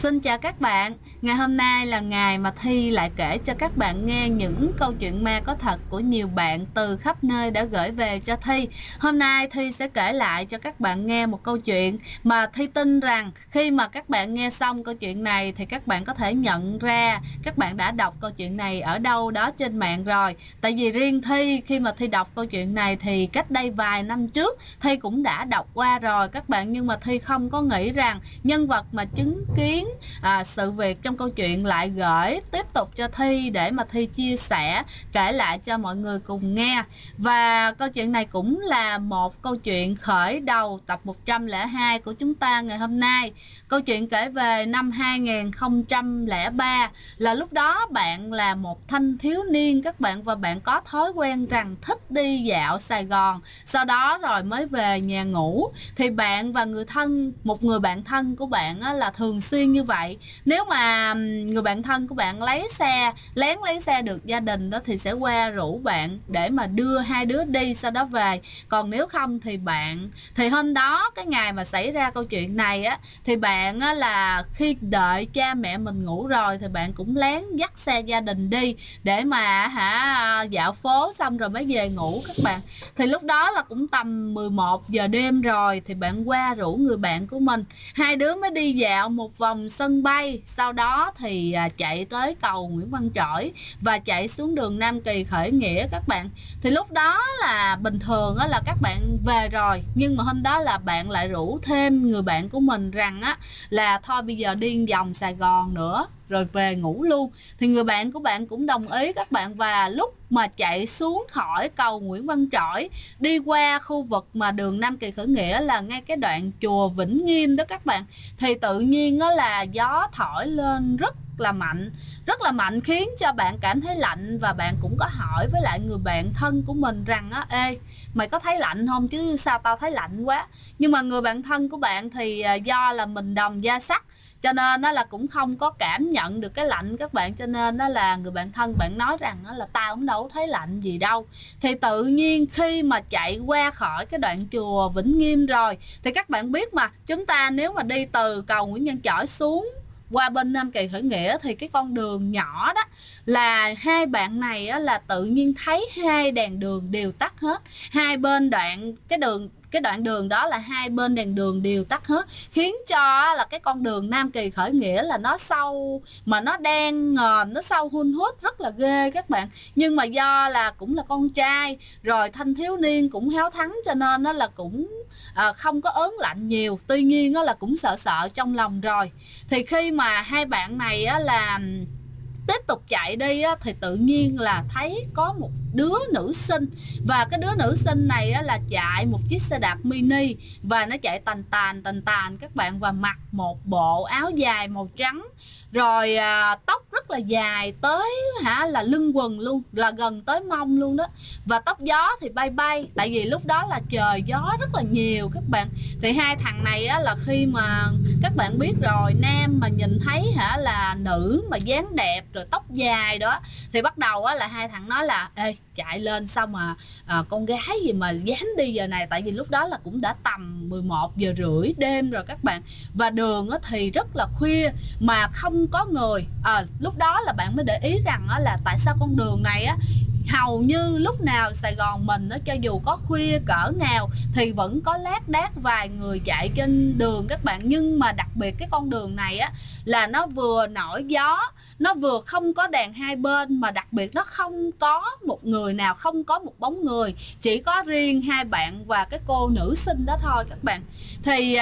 Xin chào các bạn, ngày hôm nay là ngày mà Thi lại kể cho các bạn nghe những câu chuyện ma có thật của nhiều bạn từ khắp nơi đã gửi về cho Thi. Hôm nay Thi sẽ kể lại cho các bạn nghe một câu chuyện mà Thi tin rằng khi mà các bạn nghe xong câu chuyện này thì các bạn có thể nhận ra các bạn đã đọc câu chuyện này ở đâu đó trên mạng rồi. Tại vì riêng Thi khi mà Thi đọc câu chuyện này thì cách đây vài năm trước Thi cũng đã đọc qua rồi các bạn, nhưng mà Thi không có nghĩ rằng nhân vật mà chứng kiến sự việc trong câu chuyện lại gửi tiếp tục cho Thi để mà Thi chia sẻ kể lại cho mọi người cùng nghe. Và câu chuyện này cũng là một câu chuyện khởi đầu tập 102 của chúng ta ngày hôm nay. Câu chuyện kể về năm 2003, là lúc đó bạn là một thanh thiếu niên các bạn, và bạn có thói quen rằng thích đi dạo Sài Gòn, sau đó rồi mới về nhà ngủ. Thì bạn và một người bạn thân của bạn là thường xuyên như vậy. Nếu mà người bạn thân của bạn lén lấy xe được gia đình đó thì sẽ qua rủ bạn để mà đưa hai đứa đi sau đó về. Còn nếu không thì hôm đó, cái ngày mà xảy ra câu chuyện này thì bạn là khi đợi cha mẹ mình ngủ rồi thì bạn cũng lén dắt xe gia đình đi để mà dạo phố xong rồi mới về ngủ các bạn. Thì lúc đó là cũng tầm 11 giờ đêm rồi thì bạn qua rủ người bạn của mình, hai đứa mới đi dạo một vòng sân bay, sau đó thì chạy tới cầu Nguyễn Văn Trỗi và chạy xuống đường Nam Kỳ Khởi Nghĩa các bạn. Thì lúc đó là bình thường là các bạn về rồi, nhưng mà hôm đó là bạn lại rủ thêm người bạn của mình rằng là thôi bây giờ đi vòng Sài Gòn nữa rồi về ngủ luôn. Thì người bạn của bạn cũng đồng ý các bạn, và lúc mà chạy xuống khỏi cầu Nguyễn Văn Trỗi đi qua khu vực mà đường Nam Kỳ Khởi Nghĩa là ngay cái đoạn chùa Vĩnh Nghiêm đó các bạn, thì tự nhiên là gió thổi lên rất là mạnh khiến cho bạn cảm thấy lạnh. Và bạn cũng có hỏi với lại người bạn thân của mình rằng ê, mày có thấy lạnh không, chứ sao tao thấy lạnh quá. Nhưng mà người bạn thân của bạn thì do là mình đồng da sắt cho nên là cũng không có cảm nhận được cái lạnh các bạn, cho nên là người bạn thân bạn nói rằng là tao cũng đâu thấy lạnh gì đâu. Thì tự nhiên khi mà chạy qua khỏi cái đoạn chùa Vĩnh Nghiêm rồi thì các bạn biết mà, chúng ta nếu mà đi từ cầu Nguyễn Văn Trỗi xuống qua bên Nam Kỳ Khởi Nghĩa thì cái con đường nhỏ đó, là hai bạn này là tự nhiên thấy hai đèn đường đều tắt hết. Hai bên cái đoạn đường đó là hai bên đèn đường đều tắt hết, khiến cho là cái con đường Nam Kỳ Khởi Nghĩa là nó sâu mà nó đen ngòm, nó sâu hun hút rất là ghê các bạn. Nhưng mà do là cũng là con trai rồi, thanh thiếu niên cũng háo thắng, cho nên là cũng không có ớn lạnh nhiều. Tuy nhiên là cũng sợ sợ trong lòng rồi. Thì khi mà hai bạn này là tiếp tục chạy đi thì tự nhiên là thấy có một đứa nữ sinh, và cái đứa nữ sinh này là chạy một chiếc xe đạp mini, và nó chạy tàn tàn các bạn, và mặc một bộ áo dài màu trắng, rồi tóc rất là dài tới là lưng quần luôn, là gần tới mông luôn đó. Và tóc gió thì bay, tại vì lúc đó là trời gió rất là nhiều các bạn. Thì hai thằng này là khi mà các bạn biết rồi, nam mà nhìn thấy là nữ mà dáng đẹp rồi tóc dài đó, thì bắt đầu là hai thằng nói là ê, chạy lên sao mà con gái gì mà dám đi giờ này. Tại vì lúc đó là cũng đã tầm 11 giờ rưỡi đêm rồi các bạn, và đường thì rất là khuya mà không có người. Lúc đó là bạn mới để ý rằng là tại sao con đường này hầu như lúc nào Sài Gòn mình cho dù có khuya cỡ nào thì vẫn có lác đác vài người chạy trên đường các bạn. Nhưng mà đặc biệt cái con đường này là nó vừa nổi gió, nó vừa không có đèn hai bên, mà đặc biệt nó không có một người nào, không có một bóng người, chỉ có riêng hai bạn và cái cô nữ sinh đó thôi các bạn. Thì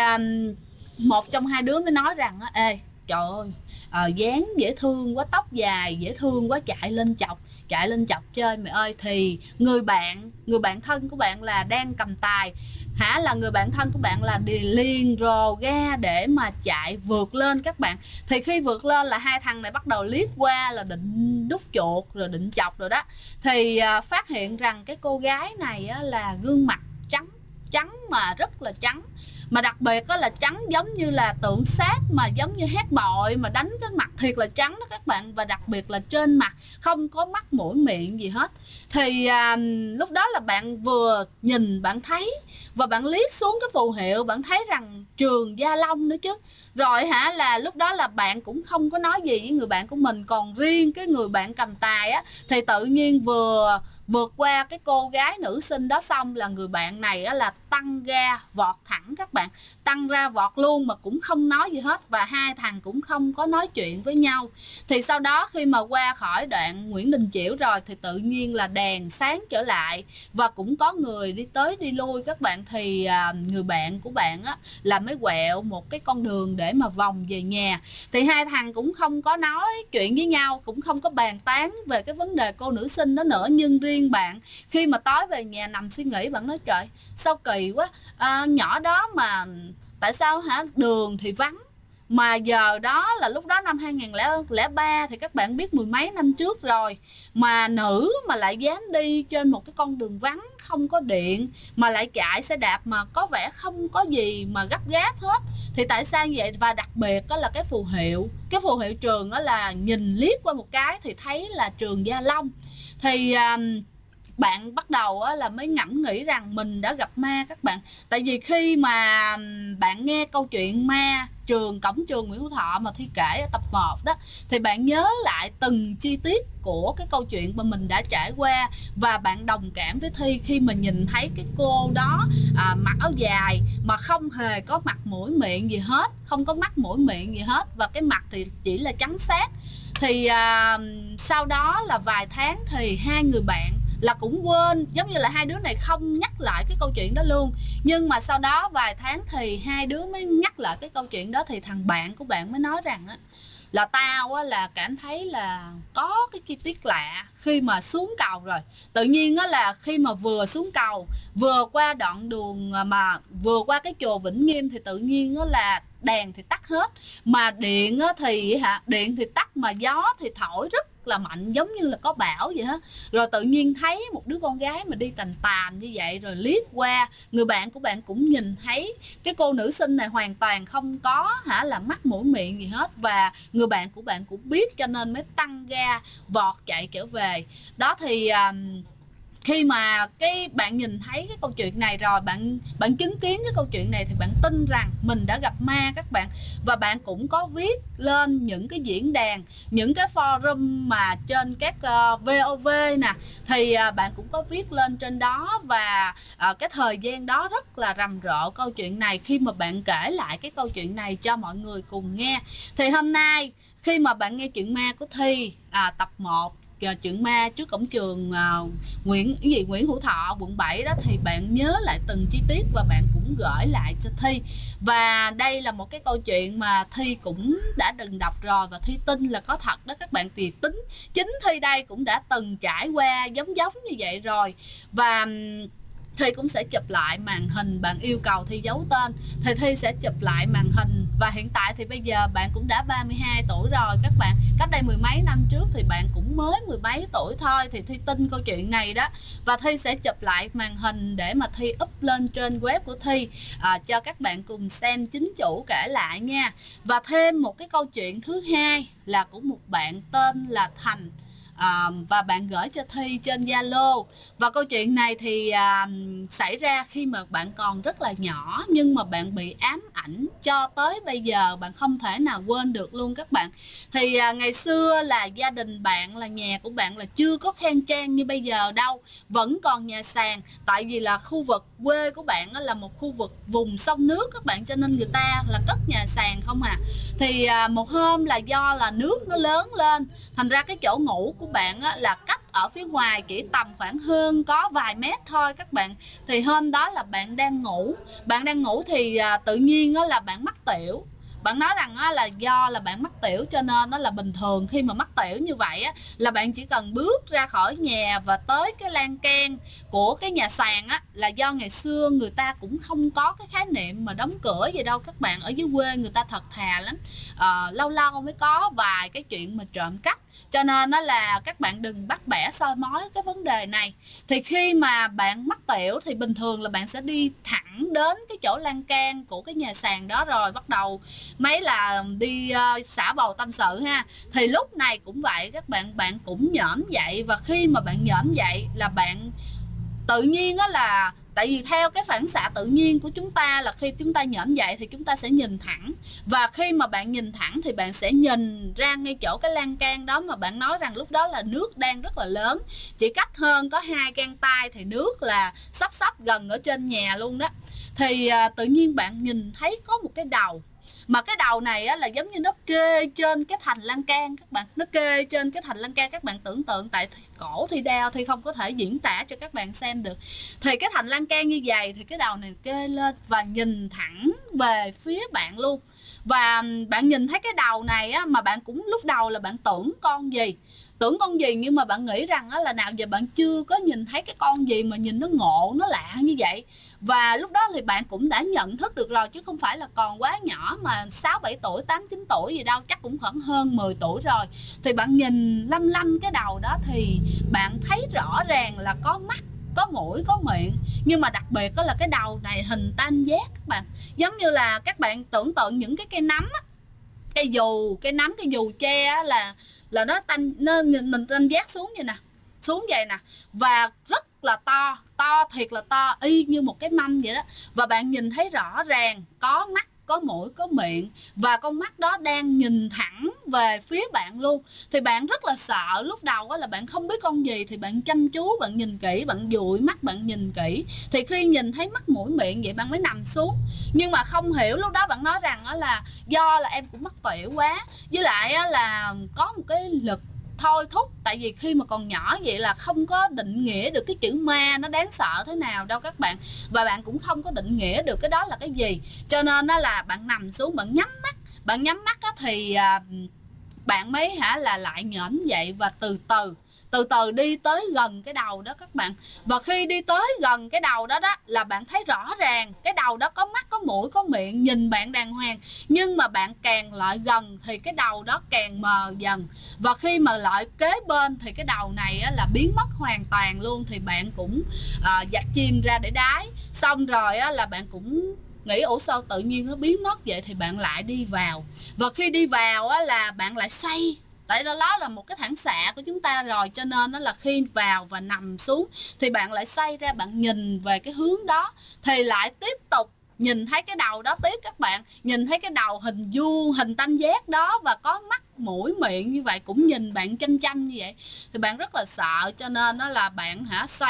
một trong hai đứa mới nói rằng ê, trời ơi, dáng dễ thương quá, tóc dài dễ thương quá, chạy lên chọc chơi mày ơi. Thì người bạn thân của bạn là đang cầm tài, là người bạn thân của bạn là liền rồ ga để mà chạy vượt lên các bạn. Thì khi vượt lên là hai thằng này bắt đầu liếc qua là định đút chuột rồi định chọc rồi đó. Thì phát hiện rằng cái cô gái này là gương mặt trắng mà rất là trắng, mà đặc biệt đó là trắng giống như là tượng sáp, mà giống như hét bội, mà đánh cái mặt thiệt là trắng đó các bạn. Và đặc biệt là trên mặt không có mắt mũi miệng gì hết. Thì lúc đó là bạn vừa nhìn bạn thấy, và bạn liếc xuống cái phù hiệu bạn thấy rằng Trường Gia Long nữa chứ. Rồi là lúc đó là bạn cũng không có nói gì với người bạn của mình. Còn riêng cái người bạn cầm tài á thì tự nhiên vừa vượt qua cái cô gái nữ sinh đó xong là người bạn này á là tăng ga vọt thẳng các bạn, tăng ra vọt luôn mà cũng không nói gì hết, và hai thằng cũng không có nói chuyện với nhau. Thì sau đó khi mà qua khỏi đoạn Nguyễn Đình Chiểu rồi thì tự nhiên là đèn sáng trở lại và cũng có người đi tới đi lui các bạn. Thì người bạn của bạn á là mới quẹo một cái con đường để mà vòng về nhà. Thì hai thằng cũng không có nói chuyện với nhau, cũng không có bàn tán về cái vấn đề cô nữ sinh đó nữa. Nhưng riêng bạn khi mà tối về nhà nằm suy nghĩ, bạn nói trời sao kỳ quá, nhỏ đó mà tại sao đường thì vắng, mà giờ đó là lúc đó năm 2003 thì các bạn biết mười mấy năm trước rồi, mà nữ mà lại dám đi trên một cái con đường vắng không có điện mà lại chạy xe đạp mà có vẻ không có gì mà gấp gáp hết, thì tại sao như vậy? Và đặc biệt đó là cái phù hiệu trường đó là nhìn liếc qua một cái thì thấy là Trường Gia Long. Thì bạn bắt đầu là mới ngẫm nghĩ rằng mình đã gặp ma các bạn. Tại vì khi mà bạn nghe câu chuyện ma cổng trường Nguyễn Hữu Thọ mà Thi kể ở tập 1 đó, thì bạn nhớ lại từng chi tiết của cái câu chuyện mà mình đã trải qua, và bạn đồng cảm với Thi khi mà nhìn thấy cái cô đó mặc áo dài mà không hề có mặt mũi miệng gì hết, không có mắt mũi miệng gì hết, và cái mặt thì chỉ là trắng xác. Thì sau đó là vài tháng thì hai người bạn là cũng quên, giống như là hai đứa này không nhắc lại cái câu chuyện đó luôn. Nhưng mà sau đó vài tháng thì hai đứa mới nhắc lại cái câu chuyện đó. Thì thằng bạn của bạn mới nói rằng á là tao á là cảm thấy là có cái chi tiết lạ khi mà xuống cầu rồi. Tự nhiên á là khi mà vừa xuống cầu, vừa qua đoạn đường mà vừa qua cái chùa Vĩnh Nghiêm thì tự nhiên á là đèn thì tắt hết, mà điện á thì điện thì tắt, mà gió thì thổi rất là mạnh giống như là có bão vậy hết. Rồi tự nhiên thấy một đứa con gái mà đi tành tàn như vậy, rồi liếc qua người bạn của bạn cũng nhìn thấy cái cô nữ sinh này hoàn toàn không có là mắt mũi miệng gì hết, và người bạn của bạn cũng biết cho nên mới tăng ga vọt chạy trở về đó. Thì khi mà cái bạn nhìn thấy cái câu chuyện này rồi, bạn chứng kiến cái câu chuyện này thì bạn tin rằng mình đã gặp ma các bạn. Và bạn cũng có viết lên những cái diễn đàn, những cái forum mà trên các VOV nè, thì bạn cũng có viết lên trên đó. Và cái thời gian đó rất là rầm rộ câu chuyện này khi mà bạn kể lại cái câu chuyện này cho mọi người cùng nghe. Thì hôm nay khi mà bạn nghe chuyện ma của Thi tập 1 chuyện ma trước cổng trường Nguyễn Hữu Thọ quận 7 đó, thì bạn nhớ lại từng chi tiết và bạn cũng gửi lại cho Thi. Và đây là một cái câu chuyện mà Thi cũng đã từng đọc rồi và Thi tin là có thật đó các bạn. Thì chính Thi đây cũng đã từng trải qua giống như vậy rồi. Và Thi cũng sẽ chụp lại màn hình, bạn yêu cầu Thi giấu tên thì Thi sẽ chụp lại màn hình. Và hiện tại thì bây giờ bạn cũng đã 32 tuổi rồi các bạn. Cách đây mười mấy năm trước thì bạn cũng mới mười mấy tuổi thôi. Thì Thi tin câu chuyện này đó. Và Thi sẽ chụp lại màn hình để mà Thi up lên trên web của Thi cho các bạn cùng xem chính chủ kể lại nha. Và thêm một cái câu chuyện thứ hai là của một bạn tên là Thành. Và bạn gửi cho Thi trên Zalo. Và câu chuyện này thì xảy ra khi mà bạn còn rất là nhỏ, nhưng mà bạn bị ám ảnh cho tới bây giờ, bạn không thể nào quên được luôn các bạn. Thì ngày xưa là gia đình bạn, là nhà của bạn là chưa có khang trang như bây giờ đâu, vẫn còn nhà sàn. Tại vì là khu vực quê của bạn là một khu vực vùng sông nước các bạn, cho nên người ta là cất nhà sàn không à. Thì một hôm là do là nước nó lớn lên, thành ra cái chỗ ngủ của bạn là cách ở phía ngoài chỉ tầm khoảng hơn có vài mét thôi các bạn. Thì hôm đó là bạn đang ngủ thì tự nhiên là bạn mắc tiểu. bạn nói rằng á, là do là bạn mắc tiểu cho nên nó là bình thường. Khi mà mắc tiểu như vậy á, là bạn chỉ cần bước ra khỏi nhà và tới cái lan can của cái nhà sàn á, là do ngày xưa người ta cũng không có cái khái niệm mà đóng cửa gì đâu các bạn. Ở dưới quê người ta thật thà lắm, lâu lâu mới có vài cái chuyện mà trộm cắp, cho nên nó là các bạn đừng bắt bẻ soi mói cái vấn đề này. Thì khi mà bạn mắc tiểu thì bình thường là bạn sẽ đi thẳng đến cái chỗ lan can của cái nhà sàn đó, rồi bắt đầu mấy là đi xả bầu tâm sự ha. Thì lúc này cũng vậy các bạn cũng nhổm dậy, và khi mà bạn nhổm dậy là bạn tự nhiên đó, là tại vì theo cái phản xạ tự nhiên của chúng ta là khi chúng ta nhổm dậy thì chúng ta sẽ nhìn thẳng, và khi mà bạn nhìn thẳng thì bạn sẽ nhìn ra ngay chỗ cái lan can đó mà bạn nói rằng lúc đó là nước đang rất là lớn, chỉ cách hơn có 2 gang tay thì nước là sắp gần ở trên nhà luôn đó. Thì tự nhiên bạn nhìn thấy có một cái đầu, mà cái đầu này á, là giống như nó kê trên cái thành lan can các bạn, nó kê trên cái thành lan can. Các bạn tưởng tượng, tại cổ thì đeo thì không có thể diễn tả cho các bạn xem được. Thì cái thành lan can như vậy thì cái đầu này kê lên và nhìn thẳng về phía bạn luôn. Và bạn nhìn thấy cái đầu này á, mà bạn cũng lúc đầu là bạn tưởng con gì, nhưng mà bạn nghĩ rằng á, là nào giờ bạn chưa có nhìn thấy cái con gì mà nhìn nó ngộ, nó lạ như vậy. Và lúc đó thì bạn cũng đã nhận thức được rồi, chứ không phải là còn quá nhỏ mà 6-7 tuổi, 8-9 tuổi gì đâu, chắc cũng khoảng hơn 10 tuổi rồi. Thì bạn nhìn lăm cái đầu đó thì bạn thấy rõ ràng là có mắt, có mũi, có miệng. Nhưng mà đặc biệt đó là cái đầu này hình tam giác các bạn. Giống như là các bạn tưởng tượng những cái cây nấm á, cây dù, cây nấm, cây dù tre á, là nó mình tam giác xuống vậy nè, xuống vậy nè, và rất là to thiệt là to, y như một cái mâm vậy đó. Và bạn nhìn thấy rõ ràng có mắt, có mũi, có miệng, và con mắt đó đang nhìn thẳng về phía bạn luôn. Thì bạn rất là sợ. Lúc đầu là bạn không biết con gì thì bạn chăm chú, bạn nhìn kỹ, bạn dụi mắt, bạn nhìn kỹ. Thì khi nhìn thấy mắt, mũi, miệng vậy bạn mới nằm xuống. Nhưng mà không hiểu, lúc đó bạn nói rằng là do là em cũng mắc tiểu quá, với lại là có một cái lực thôi thúc. Tại vì khi mà còn nhỏ vậy là không có định nghĩa được cái chữ ma nó đáng sợ thế nào đâu các bạn, và bạn cũng không có định nghĩa được cái đó là cái gì, cho nên đó là bạn nằm xuống, bạn nhắm mắt thì bạn mới là lại nhổm dậy và từ từ đi tới gần cái đầu đó các bạn. Và khi đi tới gần cái đầu đó là bạn thấy rõ ràng cái đầu đó có mắt, có mũi, có miệng, nhìn bạn đàng hoàng. Nhưng mà bạn càng lại gần thì cái đầu đó càng mờ dần, và khi mà lại kế bên thì cái đầu này là biến mất hoàn toàn luôn. Thì bạn cũng dạt chim ra để đái, xong rồi là bạn cũng nghĩ ủa sao tự nhiên nó biến mất vậy. Thì bạn lại đi vào, và khi đi vào là bạn lại say. Tại đó là một cái phản xạ của chúng ta rồi, cho nên đó là khi vào và nằm xuống thì bạn lại xoay ra, bạn nhìn về cái hướng đó thì lại tiếp tục nhìn thấy cái đầu đó tiếp các bạn. Nhìn thấy cái đầu hình vuông, hình tam giác đó, và có mắt, mũi, miệng như vậy, cũng nhìn bạn chăm như vậy. Thì bạn rất là sợ, cho nên đó là bạn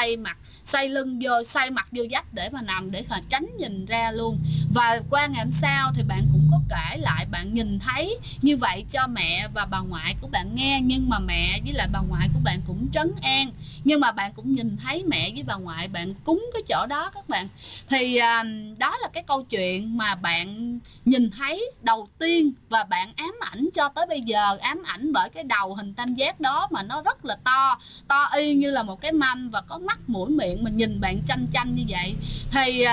xoay lưng vô, xoay mặt vô vách để mà nằm, để tránh nhìn ra luôn. Và qua ngày hôm sau thì bạn cũng có kể lại bạn nhìn thấy như vậy cho mẹ và bà ngoại của bạn nghe, nhưng mà mẹ với lại bà ngoại của bạn cũng trấn an. Nhưng mà bạn cũng nhìn thấy mẹ với bà ngoại bạn cúng cái chỗ đó các bạn. Thì đó là cái câu chuyện mà bạn nhìn thấy đầu tiên, và bạn ám ảnh cho tới bây giờ, ám ảnh bởi cái đầu hình tam giác đó mà nó rất là to y như là một cái mâm, và có mắt, mũi, miệng mà nhìn bạn chăm như vậy. Thì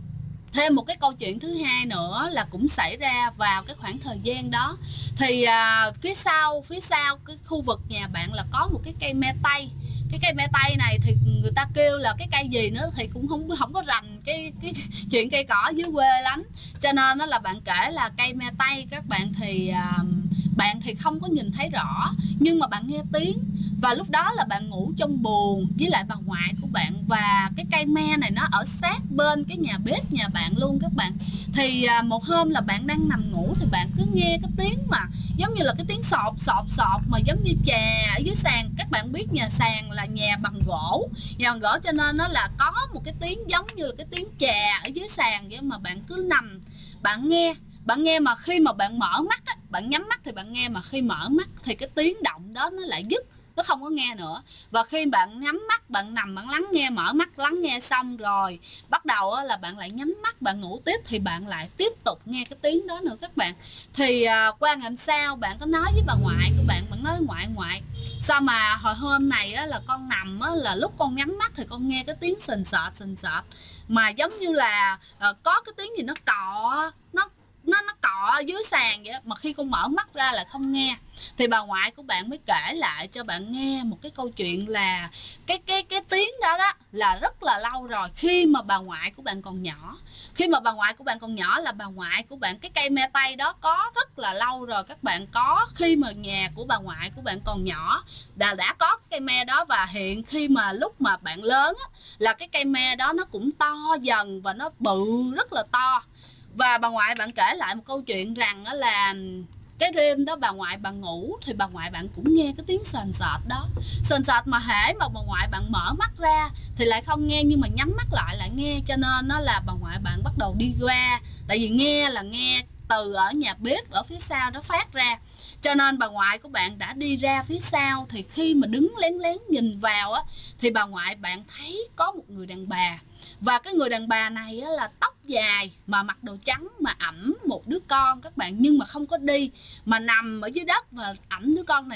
thêm một cái câu chuyện thứ hai nữa là cũng xảy ra vào cái khoảng thời gian đó. Thì phía sau cái khu vực nhà bạn là có một cái cây me tây. Cái cây me tây này thì người ta kêu là cái cây gì nữa thì cũng không có rành cái chuyện cây cỏ dưới quê lắm, cho nên nó là bạn kể là cây me tây các bạn. Thì bạn thì không có nhìn thấy rõ, nhưng mà bạn nghe tiếng. Và lúc đó là bạn ngủ trong buồng với lại bà ngoại của bạn, và cái cây me này nó ở sát bên cái nhà bếp nhà bạn luôn các bạn. Thì một hôm là bạn đang nằm ngủ thì bạn cứ nghe cái tiếng mà giống như là cái tiếng sọt mà giống như chà ở dưới sàn. Các bạn biết nhà sàn là nhà bằng gỗ, cho nên nó là có một cái tiếng giống như là cái tiếng chà ở dưới sàn vậy. Mà bạn cứ nằm bạn nghe mà khi mà bạn mở mắt á, bạn nhắm mắt thì bạn nghe, mà khi mở mắt thì cái tiếng động đó nó lại dứt. nó không có nghe nữa. Và khi bạn nhắm mắt, bạn nằm, bạn lắng nghe, mở mắt lắng nghe xong rồi bắt đầu là bạn lại nhắm mắt, bạn ngủ tiếp, thì bạn lại tiếp tục nghe cái tiếng đó nữa các bạn. Thì qua ngày hôm sau bạn có nói với bà ngoại của bạn, bạn nói ngoại sao mà hồi hôm này là con nằm là lúc con nhắm mắt thì con nghe cái tiếng sình sệt mà giống như là có cái tiếng gì nó cọ, nó cọ ở dưới sàn vậy, mà khi con mở mắt ra là không nghe. Thì bà ngoại của bạn mới kể lại cho bạn nghe một cái câu chuyện là cái tiếng đó là rất là lâu rồi, khi mà bà ngoại của bạn còn nhỏ. Khi mà bà ngoại của bạn còn nhỏ là bà ngoại của bạn, cái cây me tây đó có rất là lâu rồi các bạn, có khi mà nhà của bà ngoại của bạn còn nhỏ đã có cái cây me đó. Và hiện khi mà lúc mà bạn lớn là cái cây me đó nó cũng to dần và nó bự rất là to. Và bà ngoại bạn kể lại một câu chuyện rằng là cái đêm đó bà ngoại bạn ngủ thì bà ngoại bạn cũng nghe cái tiếng sền sệt đó, sền sệt mà hễ mà bà ngoại bạn mở mắt ra thì lại không nghe, nhưng mà nhắm mắt lại nghe. Cho nên nó là bà ngoại bạn bắt đầu đi qua, tại vì nghe là nghe từ ở nhà bếp ở phía sau nó phát ra, cho nên bà ngoại của bạn đã đi ra phía sau. Thì khi mà đứng lén lén nhìn vào thì bà ngoại bạn thấy có một người đàn bà, và cái người đàn bà này là tóc dài mà mặc đồ trắng, mà ẵm một đứa con các bạn, nhưng mà không có đi mà nằm ở dưới đất, và ẵm đứa con này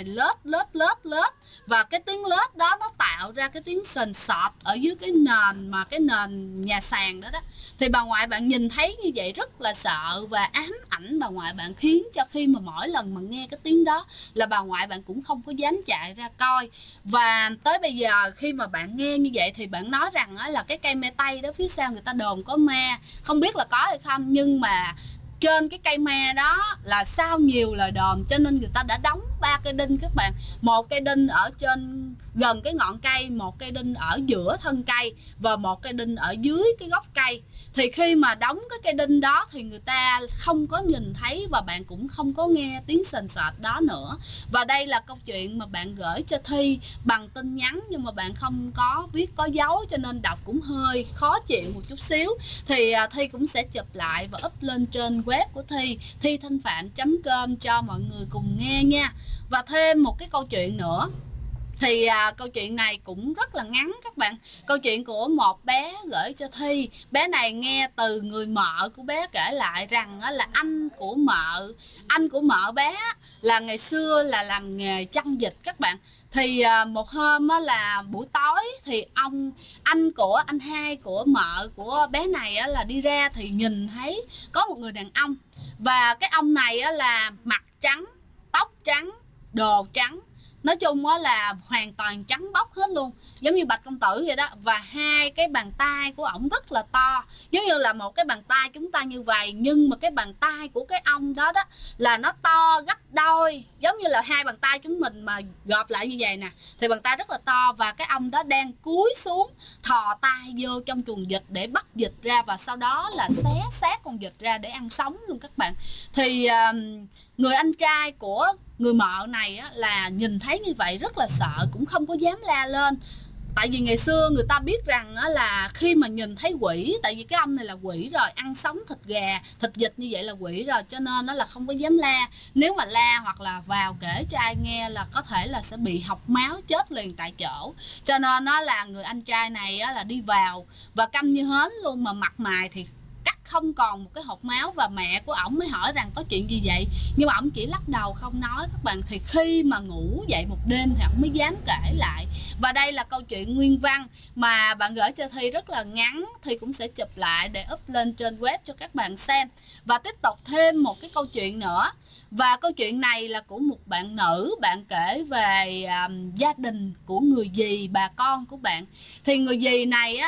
lết. Và cái tiếng lết đó nó tạo ra cái tiếng sền sọt ở dưới cái nền, mà cái nền nhà sàn đó. Thì bà ngoại bạn nhìn thấy như vậy rất là sợ và ám ảnh bà ngoại bạn, khiến cho khi mà mỗi lần mà nghe cái tiếng đó là bà ngoại bạn cũng không có dám chạy ra coi. Và tới bây giờ khi mà bạn nghe như vậy thì bạn nói rằng là cái cây me tây đó phía sau người ta đồn có ma, không biết là có hay không, nhưng mà trên cái cây me đó là sau nhiều lời đồn cho nên người ta đã đóng 3 cây đinh các bạn. Một cây đinh ở trên gần cái ngọn cây, một cây đinh ở giữa thân cây và một cây đinh ở dưới cái gốc cây. Thì khi mà đóng cái cây đinh đó thì người ta không có nhìn thấy và bạn cũng không có nghe tiếng sền sệt đó nữa. Và đây là câu chuyện mà bạn gửi cho Thi bằng tin nhắn, nhưng mà bạn không có viết có dấu cho nên đọc cũng hơi khó chịu một chút xíu. Thì Thi cũng sẽ chụp lại và up lên trên web của Thi, thithanhpham.com cho mọi người cùng nghe nha. Và thêm một cái câu chuyện nữa, thì câu chuyện này cũng rất là ngắn các bạn. Câu chuyện của một bé gửi cho Thi. Bé này nghe từ người mợ của bé kể lại rằng là anh của mợ bé là ngày xưa là làm nghề chăn vịt các bạn. Thì một hôm là buổi tối thì anh hai của mợ của bé này là đi ra thì nhìn thấy có một người đàn ông, và cái ông này là mặt trắng, tóc trắng, đồ trắng, nói chung là hoàn toàn trắng bóc hết luôn, giống như Bạch Công Tử vậy đó. Và hai cái bàn tay của ổng rất là to, giống như là một cái bàn tay chúng ta như vậy, nhưng mà cái bàn tay của cái ông đó là nó to gấp đôi, giống như là hai bàn tay chúng mình mà gộp lại như vậy nè, thì bàn tay rất là to. Và cái ông đó đang cúi xuống thò tay vô trong chuồng vịt để bắt vịt ra, và sau đó là xé xác con vịt ra để ăn sống luôn các bạn. Thì người anh trai của người mợ này là nhìn thấy như vậy rất là sợ, cũng không có dám la lên. Tại vì ngày xưa người ta biết rằng là khi mà nhìn thấy quỷ, tại vì cái ông này là quỷ rồi, ăn sống thịt gà, thịt vịt như vậy là quỷ rồi, cho nên nó là không có dám la. Nếu mà la hoặc là vào kể cho ai nghe là có thể là sẽ bị học máu chết liền tại chỗ. Cho nên nó là người anh trai này là đi vào và câm như hến luôn, mà mặt mày thì không còn một cái hột máu. Và mẹ của ổng mới hỏi rằng có chuyện gì vậy, nhưng mà ổng chỉ lắc đầu không nói các bạn. Thì khi mà ngủ dậy một đêm thì ổng mới dám kể lại. Và đây là câu chuyện nguyên văn mà bạn gửi cho Thi rất là ngắn, Thi cũng sẽ chụp lại để up lên trên web cho các bạn xem. Và tiếp tục thêm một cái câu chuyện nữa, và câu chuyện này là của một bạn nữ, bạn kể về gia đình của người dì, bà con của bạn. Thì người dì này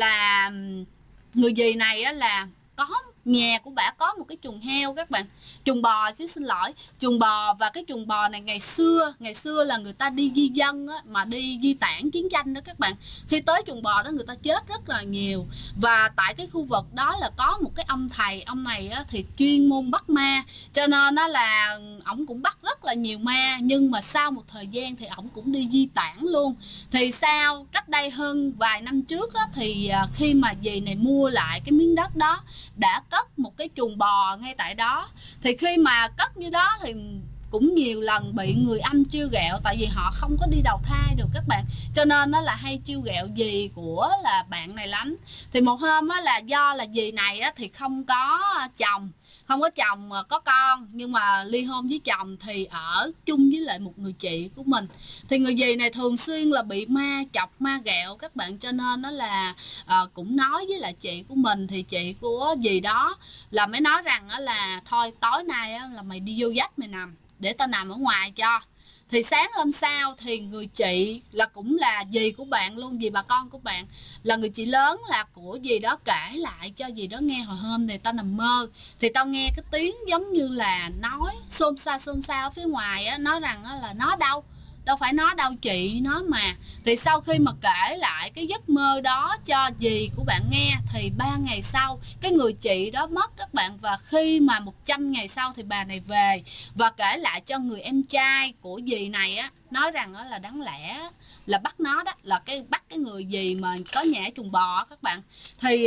là có nhà của bà có một cái chuồng heo các bạn, chuồng bò chứ xin lỗi, chuồng bò. Và cái chuồng bò này ngày xưa là người ta đi di dân mà đi di tản chiến tranh đó các bạn. Khi tới chuồng bò đó người ta chết rất là nhiều. Và tại cái khu vực đó là có một cái ông thầy, ông này thì chuyên môn bắt ma, cho nên là ổng cũng bắt rất là nhiều ma. Nhưng mà sau một thời gian thì ổng cũng đi di tản luôn. Thì sau cách đây hơn vài năm trước thì khi mà dì này mua lại cái miếng đất đó, đã cất một cái chuồng bò ngay tại đó. Thì khi mà cất như đó thì cũng nhiều lần bị người anh trêu ghẹo, tại vì họ không có đi đầu thai được các bạn, cho nên nó là hay trêu ghẹo dì của là bạn này lắm. Thì một hôm á, là do là dì này á, thì không có chồng mà có con, nhưng mà ly hôn với chồng thì ở chung với lại một người chị của mình. Thì người dì này thường xuyên là bị ma chọc ma ghẹo các bạn, cho nên nó là cũng nói với lại chị của mình. Thì chị của dì đó là mới nói rằng là thôi tối nay là mày đi vô dách mày nằm, để tao nằm ở ngoài cho. Thì sáng hôm sau thì người chị là cũng là dì của bạn luôn, dì bà con của bạn, là người chị lớn là của dì đó, kể lại cho dì đó nghe hồi hôm thì tao nằm mơ, thì tao nghe cái tiếng giống như là nói xôn xao phía ngoài á, nói rằng là nó đâu phải nó đâu, chị nó mà. Thì sau khi mà kể lại cái giấc mơ đó cho dì của bạn nghe thì 3 ngày sau cái người chị đó mất các bạn. Và khi mà 100 ngày sau thì bà này về và kể lại cho người em trai của dì này á, nói rằng là đáng lẽ là bắt nó đó, là bắt cái người dì mà có nhà chuồng bò các bạn. Thì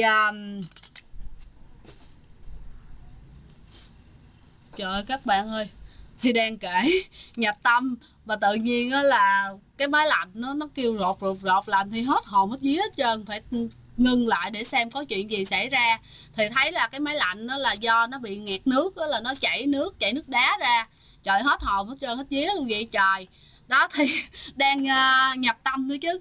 trời ơi các bạn ơi, thì đang kể nhập tâm và tự nhiên á là cái máy lạnh nó kêu rột làm thì hết hồn hết vía hết trơn, phải ngưng lại để xem có chuyện gì xảy ra. Thì thấy là cái máy lạnh nó là do nó bị nghẹt nước đó, là nó chảy nước đá ra. Trời, hết hồn hết trơn hết vía luôn vậy trời. Đó thì đang nhập tâm nữa chứ.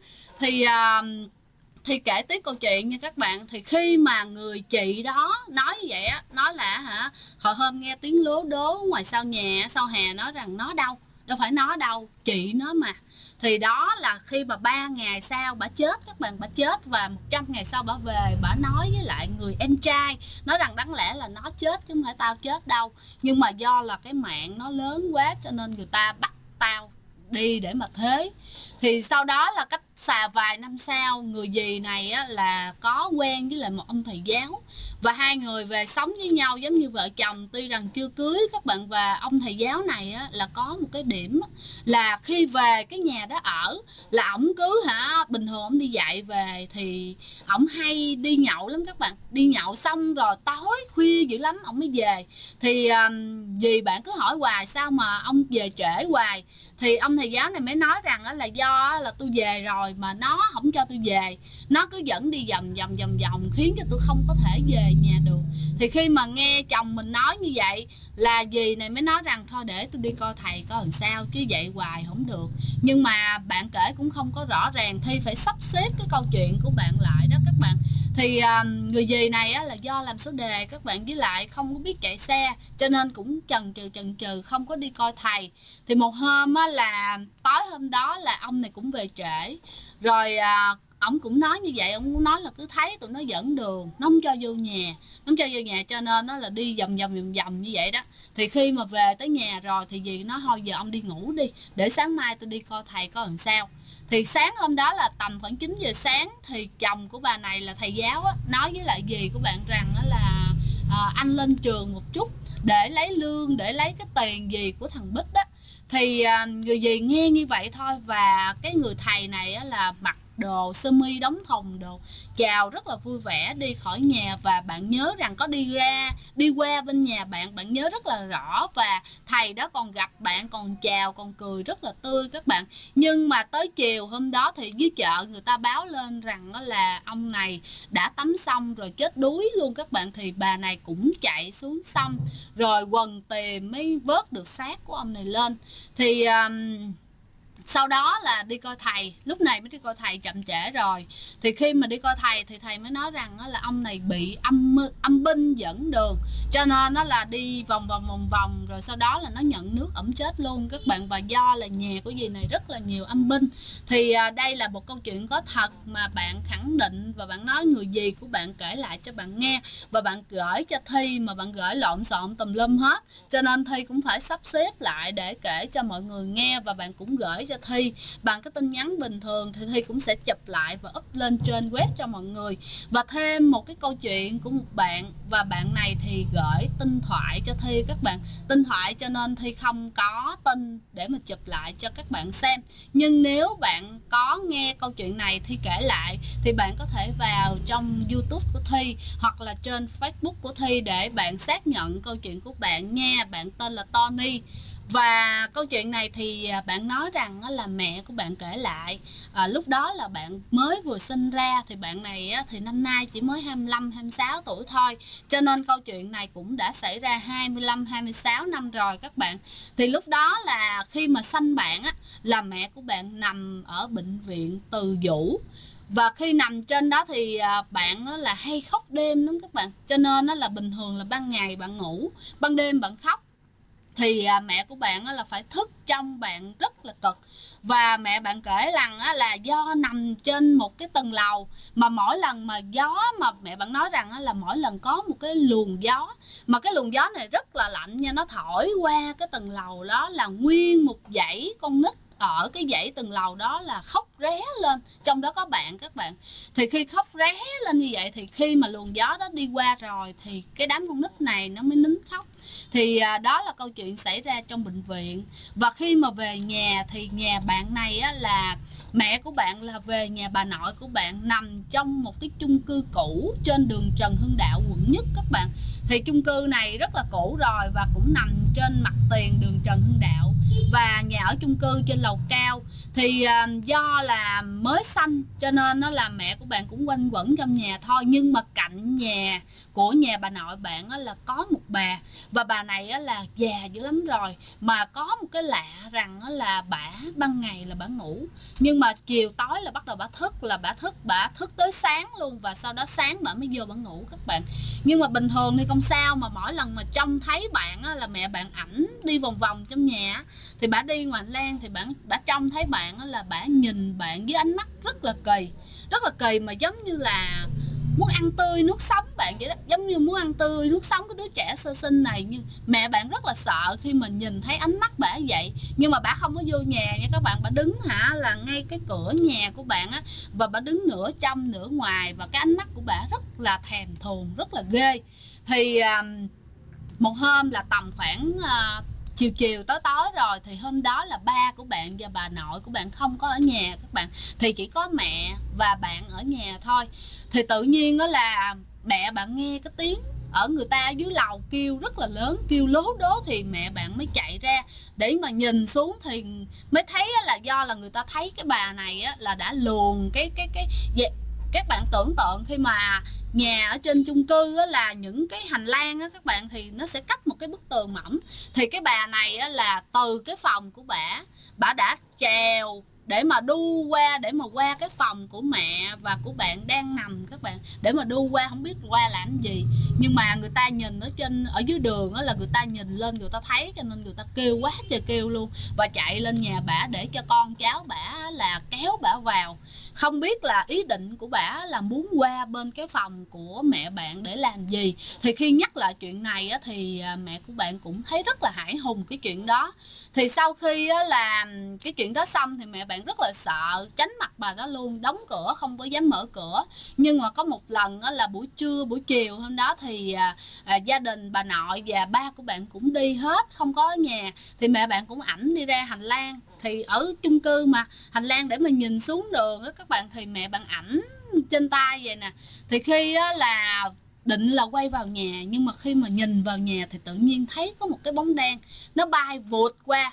Thì kể tiếp câu chuyện nha các bạn. Thì khi mà người chị đó nói như vậy á, nói là hồi hôm nghe tiếng lố đố ngoài sau nhà, sau hè, nói rằng nó đâu phải nó đâu, chị nó mà. Thì đó là khi mà 3 ngày sau bà chết các bạn, bà chết và 100 ngày sau bà về, bà nói với lại người em trai, nói rằng đáng lẽ là nó chết chứ không phải tao chết đâu, nhưng mà do là cái mạng nó lớn quá cho nên người ta bắt tao đi để mà thế. Thì sau đó là cách vài năm sau, người dì này á, là có quen với lại một ông thầy giáo, và hai người về sống với nhau giống như vợ chồng, tuy rằng chưa cưới các bạn. Và ông thầy giáo này á, là có một cái điểm là khi về cái nhà đó ở là ổng cứ bình thường ổng đi dạy về thì ổng hay đi nhậu lắm các bạn, đi nhậu xong rồi tối khuya dữ lắm ổng mới về. Thì dì bạn cứ hỏi hoài sao mà ông về trễ hoài, thì ông thầy giáo này mới nói rằng là do là tôi về rồi mà nó không cho tôi về, nó cứ dẫn đi vòng khiến cho tôi không có thể về nhà được. Thì khi mà nghe chồng mình nói như vậy là dì này mới nói rằng thôi để tôi đi coi thầy có làm sao, chứ vậy hoài không được. Nhưng mà bạn kể cũng không có rõ ràng, Thi phải sắp xếp cái câu chuyện của bạn lại đó các bạn. Thì người dì này á, là do làm số đề các bạn, với lại không có biết chạy xe cho nên cũng chần chừ không có đi coi thầy. Thì một hôm á, là tối hôm đó là ông này cũng về trễ rồi, ổng cũng nói như vậy, ổng cũng nói là cứ thấy tụi nó dẫn đường, nó không cho vô nhà, cho nên nó là đi vòng như vậy đó. Thì khi mà về tới nhà rồi thì dì nói thôi giờ ông đi ngủ đi, để sáng mai tôi đi coi thầy có làm sao. Thì sáng hôm đó là tầm khoảng 9 giờ sáng thì chồng của bà này là thầy giáo á, nói với lại dì của bạn rằng là anh lên trường một chút để lấy lương, để lấy cái tiền gì của thằng Bích đó. Thì người dì nghe như vậy thôi, và cái người thầy này á, là mặc đồ sơ mi đóng thùng đồ, chào rất là vui vẻ đi khỏi nhà. Và bạn nhớ rằng có đi qua bên nhà bạn nhớ rất là rõ, và thầy đó còn gặp bạn, còn chào, còn cười rất là tươi các bạn. Nhưng mà tới chiều hôm đó thì dưới chợ người ta báo lên rằng là ông này đã tắm xong rồi chết đuối luôn các bạn. Thì bà này cũng chạy xuống sông rồi quần tìm mới vớt được xác của ông này lên. Thì sau đó là đi coi thầy, lúc này mới đi coi thầy chậm trễ rồi. Thì khi mà đi coi thầy thì thầy mới nói rằng là ông này bị âm binh dẫn đường, cho nên nó là đi vòng rồi sau đó là nó nhận nước ẩm chết luôn các bạn. Và do là nhà của dì này rất là nhiều âm binh. Thì đây là một câu chuyện có thật mà bạn khẳng định, và bạn nói người dì của bạn kể lại cho bạn nghe, và bạn gửi cho Thi, mà bạn gửi lộn xộn tùm lum hết, cho nên Thi cũng phải sắp xếp lại để kể cho mọi người nghe. Và bạn cũng gửi cho Thi bằng cái tin nhắn bình thường, thì Thi cũng sẽ chụp lại và up lên trên web cho mọi người. Và thêm một cái câu chuyện của một bạn, và bạn này thì gửi tin thoại cho Thi các bạn, tin thoại cho nên Thi không có tin để mà chụp lại cho các bạn xem. Nhưng nếu bạn có nghe câu chuyện này Thi kể lại thì bạn có thể vào trong YouTube của Thi hoặc là trên Facebook của Thi để bạn xác nhận câu chuyện của bạn nha. Bạn tên là Tony Và câu chuyện này thì bạn nói rằng là mẹ của bạn kể lại lúc đó là bạn mới vừa sinh ra, thì bạn này thì năm nay chỉ mới 25 26 tuổi thôi, cho nên câu chuyện này cũng đã xảy ra 25 26 năm rồi các bạn. Thì lúc đó là khi mà sanh bạn là mẹ của bạn nằm ở bệnh viện Từ Dũ, và khi nằm trên đó thì bạn là hay khóc đêm lắm các bạn, cho nên là bình thường là ban ngày bạn ngủ, ban đêm bạn khóc. Thì mẹ của bạn là phải thức trong bạn rất là cực. Và mẹ bạn kể rằng là do nằm trên một cái tầng lầu, mà mỗi lần mà gió, mà mẹ bạn nói rằng là mỗi lần có một cái luồng gió, mà cái luồng gió này rất là lạnh nha, nó thổi qua cái tầng lầu đó là nguyên một dãy con nít ở cái dãy tầng lầu đó là khóc ré lên, trong đó có bạn các bạn. Thì khi khóc ré lên như vậy thì khi mà luồng gió đó đi qua rồi thì cái đám con nít này nó mới nín khóc. Thì đó là câu chuyện xảy ra trong bệnh viện. Và khi mà về nhà thì nhà bạn này là mẹ của bạn là về nhà bà nội của bạn, nằm trong một cái chung cư cũ trên đường Trần Hưng Đạo, quận Nhất các bạn. Thì chung cư này rất là cũ rồi và cũng nằm trên mặt tiền đường Trần Hưng Đạo, và nhà ở chung cư trên lầu cao. Thì do là mới sanh cho nên nó là mẹ của bạn cũng quanh quẩn trong nhà thôi, nhưng mà cạnh nhà của nhà bà nội bạn là có một bà, và bà này là già dữ lắm rồi, mà có một cái lạ rằng là bả ban ngày là bả ngủ, nhưng mà chiều tối là bắt đầu bả thức tới sáng luôn, và sau đó sáng bả mới vô bả ngủ các bạn. Nhưng mà bình thường thì không sao, mà mỗi lần mà trông thấy bạn là mẹ bạn ảnh đi vòng vòng trong nhà, thì bả đi ngoài hành lang thì bả trông thấy bạn là bả nhìn bạn với ánh mắt rất là kỳ, mà giống như là muốn ăn tươi nuốt sống bạn vậy đó, giống như muốn ăn tươi nuốt sống cái đứa trẻ sơ sinh này. Nhưng mẹ bạn rất là sợ khi mà nhìn thấy ánh mắt bả vậy, nhưng mà bả không có vô nhà nha các bạn, bả đứng là ngay cái cửa nhà của bạn và bả đứng nửa trong nửa ngoài, và cái ánh mắt của bả rất là thèm thuồng, rất là ghê. Thì một hôm là tầm khoảng chiều chiều tối tối rồi, thì hôm đó là ba của bạn và bà nội của bạn không có ở nhà các bạn, thì chỉ có mẹ và bạn ở nhà thôi. Thì tự nhiên đó là mẹ bạn nghe cái tiếng ở người ta dưới lầu kêu rất là lớn, kêu lố đố, thì mẹ bạn mới chạy ra để mà nhìn xuống, thì mới thấy là do là người ta thấy cái bà này là đã luồn cái các bạn tưởng tượng khi mà nhà ở trên chung cư là những cái hành lang các bạn, thì nó sẽ cách một cái bức tường mỏng. Thì cái bà này là từ cái phòng của bả đã trèo để mà đu qua, để mà qua cái phòng của mẹ và của bạn đang nằm các bạn, để mà đu qua, không biết qua làm gì. Nhưng mà người ta nhìn ở dưới đường là người ta nhìn lên người ta thấy, cho nên người ta kêu quá trời kêu luôn, và chạy lên nhà bả để cho con cháu bả là kéo bả vào. Không biết là ý định của bả là muốn qua bên cái phòng của mẹ bạn để làm gì. Thì khi nhắc lại chuyện này thì mẹ của bạn cũng thấy rất là hãi hùng cái chuyện đó. Thì sau khi là cái chuyện đó xong thì mẹ bạn rất là sợ, tránh mặt bà đó luôn, đóng cửa không có dám mở cửa. Nhưng mà có một lần là buổi chiều hôm đó thì gia đình bà nội và ba của bạn cũng đi hết, không có ở nhà. Thì mẹ bạn cũng ẵm đi ra hành lang, thì ở chung cư mà hành lang để mà nhìn xuống đường các bạn, thì mẹ bạn ẵm trên tay vậy nè. Thì khi là định là quay vào nhà, nhưng mà khi mà nhìn vào nhà thì tự nhiên thấy có một cái bóng đen nó bay vụt qua,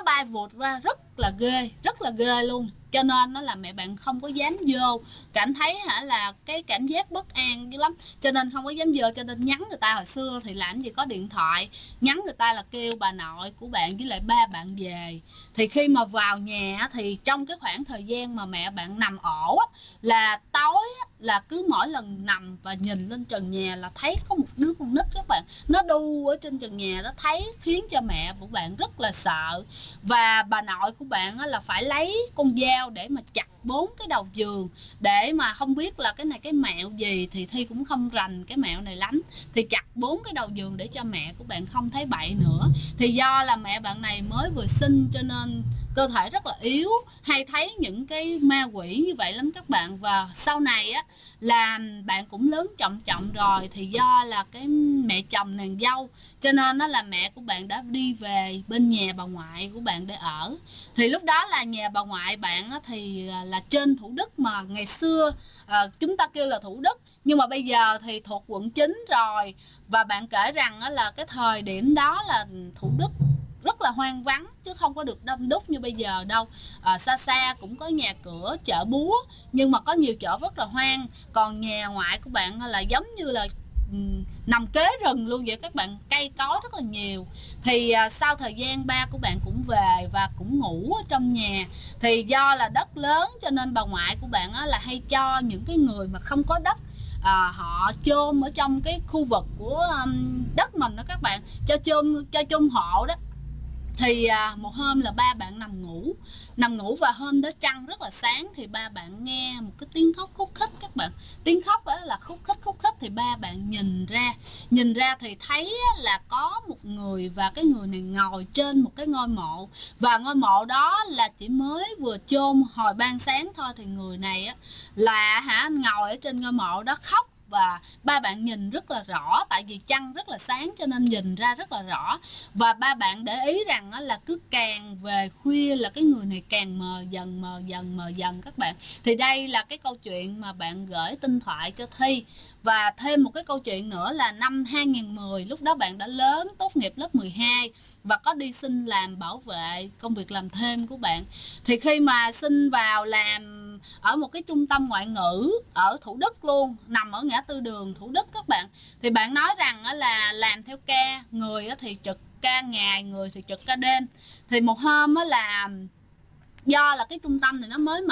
rất là ghê luôn. Cho nên nó là mẹ bạn không có dám vô, cảm thấy là cái cảm giác bất an dữ lắm, cho nên không có dám vô. Cho nên nhắn người ta, hồi xưa thì làm gì có điện thoại, nhắn người ta là kêu bà nội của bạn với lại ba bạn về. Thì khi mà vào nhà thì trong cái khoảng thời gian mà mẹ bạn nằm ổ là tối là cứ mỗi lần nằm và nhìn lên trần nhà là thấy có một đứa con nít các bạn, nó đu ở trên trần nhà đó, thấy khiến cho mẹ của bạn rất là sợ. Và bà nội của bạn là phải lấy con dao để mà chặt 4 cái đầu giường, để mà không biết là cái này cái mẹo gì, thì Thi cũng không rành cái mẹo này lắm. Thì chặt 4 cái đầu giường để cho mẹ của bạn không thấy bậy nữa. Thì do là mẹ bạn này mới vừa sinh cho nên cơ thể rất là yếu, hay thấy những cái ma quỷ như vậy lắm các bạn. Và sau này là bạn cũng lớn trọng rồi, thì do là cái mẹ chồng nàng dâu cho nên là mẹ của bạn đã đi về bên nhà bà ngoại của bạn để ở. Thì lúc đó là nhà bà ngoại bạn thì là trên Thủ Đức, mà ngày xưa chúng ta kêu là Thủ Đức, nhưng mà bây giờ thì thuộc quận 9 rồi. Và bạn kể rằng là cái thời điểm đó là Thủ Đức rất là hoang vắng chứ không có được đông đúc như bây giờ đâu. Xa xa cũng có nhà cửa, chợ búa, nhưng mà có nhiều chỗ rất là hoang. Còn nhà ngoại của bạn là giống như là nằm kế rừng luôn vậy các bạn, cây cối rất là nhiều. Thì sau thời gian ba của bạn cũng về và cũng ngủ ở trong nhà. Thì do là đất lớn cho nên bà ngoại của bạn là hay cho những cái người mà không có đất, họ chôn ở trong cái khu vực của đất mình đó các bạn, cho chôn hộ đó. Thì một hôm là ba bạn nằm ngủ và hôm đó trăng rất là sáng, thì ba bạn nghe một cái tiếng khóc khúc khích các bạn. Tiếng khóc đó là khúc khích thì ba bạn nhìn ra thì thấy là có một người, và cái người này ngồi trên một cái ngôi mộ, và ngôi mộ đó là chỉ mới vừa chôn hồi ban sáng thôi. Thì người này là ngồi ở trên ngôi mộ đó khóc, và ba bạn nhìn rất là rõ, tại vì trăng rất là sáng cho nên nhìn ra rất là rõ. Và ba bạn để ý rằng là cứ càng về khuya là cái người này càng mờ dần các bạn. Thì đây là cái câu chuyện mà bạn gửi tinh thoại cho Thi. Và thêm một cái câu chuyện nữa là năm 2010, lúc đó bạn đã lớn, tốt nghiệp lớp 12 và có đi xin làm bảo vệ, công việc làm thêm của bạn. Thì khi mà xin vào làm ở một cái trung tâm ngoại ngữ ở Thủ Đức luôn, nằm ở ngã tư Đường Thủ Đức các bạn, thì bạn nói rằng là làm theo ca, người thì trực ca ngày, người thì trực ca đêm. Thì một hôm là do là cái trung tâm này nó mới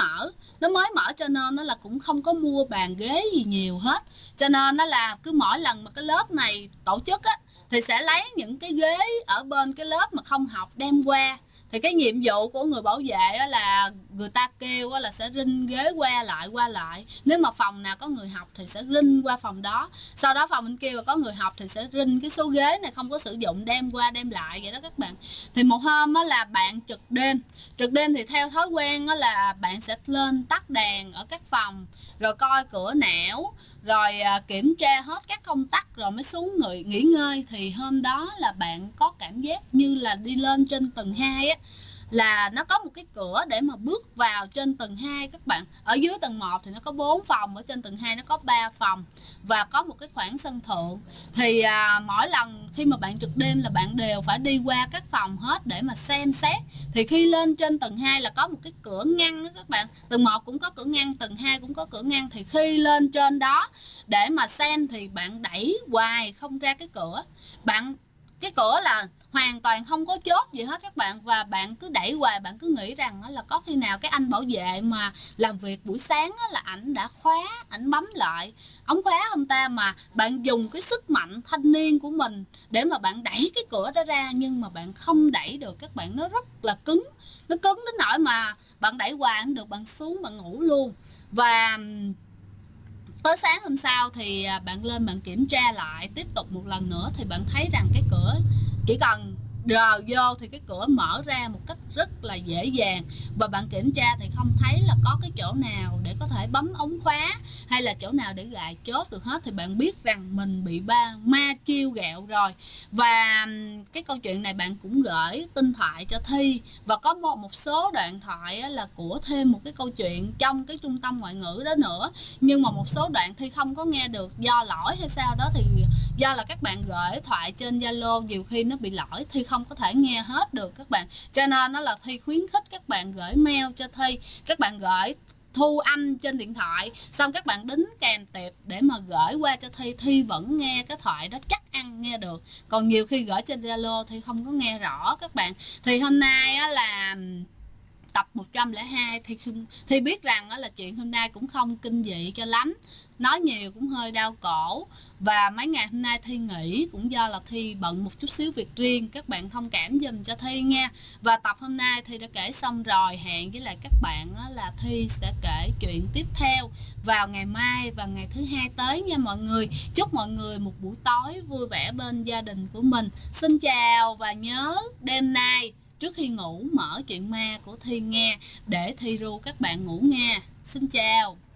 mở cho nên nó là cũng không có mua bàn ghế gì nhiều hết, cho nên nó là cứ mỗi lần mà cái lớp này tổ chức thì sẽ lấy những cái ghế ở bên cái lớp mà không học đem qua. Thì cái nhiệm vụ của người bảo vệ là người ta kêu là sẽ rinh ghế qua lại. Nếu mà phòng nào có người học thì sẽ rinh qua phòng đó. Sau đó phòng bên kia mà có người học thì sẽ rinh cái số ghế này không có sử dụng đem qua đem lại vậy đó các bạn. Thì một hôm là bạn trực đêm thì theo thói quen là bạn sẽ lên tắt đèn ở các phòng, rồi coi cửa nẻo, rồi kiểm tra hết các công tắc rồi mới xuống nghỉ ngơi. Thì hôm đó là bạn có cảm giác như là đi lên trên tầng 2 là nó có một cái cửa để mà bước vào trên tầng 2 các bạn. Ở dưới tầng 1 thì nó có 4 phòng, ở trên tầng 2 nó có 3 phòng và có một cái khoảng sân thượng. Thì mỗi lần khi mà bạn trực đêm là bạn đều phải đi qua các phòng hết để mà xem xét. Thì khi lên trên tầng 2 là có một cái cửa ngăn đó các bạn. Tầng 1 cũng có cửa ngăn, tầng 2 cũng có cửa ngăn. Thì khi lên trên đó để mà xem thì bạn đẩy hoài không ra cái cửa. Cái cửa là hoàn toàn không có chốt gì hết các bạn, và bạn cứ đẩy hoài, bạn cứ nghĩ rằng là có khi nào cái anh bảo vệ mà làm việc buổi sáng là ảnh đã khóa, ảnh bấm lại ống khóa không ta, mà bạn dùng cái sức mạnh thanh niên của mình để mà bạn đẩy cái cửa đó ra, nhưng mà bạn không đẩy được các bạn. Nó rất là cứng, nó cứng đến nỗi mà bạn đẩy hoài không được, bạn xuống bạn ngủ luôn. Và tới sáng hôm sau thì bạn lên bạn kiểm tra lại tiếp tục một lần nữa, thì bạn thấy rằng cái cửa chỉ cần đờ vô thì cái cửa mở ra một cách rất là dễ dàng. Và bạn kiểm tra thì không thấy là có cái chỗ nào để có thể bấm ống khóa hay là chỗ nào để gài chốt được hết. Thì bạn biết rằng mình bị ma chiêu ghẹo rồi. Và cái câu chuyện này bạn cũng gửi tinh thoại cho Thi, và có một số đoạn thoại là của thêm một cái câu chuyện trong cái trung tâm ngoại ngữ đó nữa, nhưng mà một số đoạn Thi không có nghe được do lỗi hay sao đó. Thì do là các bạn gửi thoại trên Zalo nhiều khi nó bị lỗi, Thi không có thể nghe hết được các bạn, cho nên nó là Thi khuyến khích các bạn gửi mail cho Thi, các bạn gửi thu âm trên điện thoại, xong các bạn đính kèm tệp để mà gửi qua cho Thi. Thi vẫn nghe cái thoại đó, chắc ăn nghe được. Còn nhiều khi gửi trên Zalo Thi không có nghe rõ các bạn. Thì hôm nay là tập 102 thì biết rằng là chuyện hôm nay cũng không kinh dị cho lắm, nói nhiều cũng hơi đau cổ. Và mấy ngày hôm nay Thi nghỉ cũng do là Thi bận một chút xíu việc riêng, các bạn thông cảm giùm cho Thi nha. Và tập hôm nay Thi đã kể xong rồi, hẹn với lại các bạn là Thi sẽ kể chuyện tiếp theo vào ngày mai và ngày thứ Hai tới nha mọi người. Chúc mọi người một buổi tối vui vẻ bên gia đình của mình. Xin chào, và nhớ đêm nay trước khi ngủ mở chuyện ma của Thi nghe để Thi ru các bạn ngủ nha. Xin chào.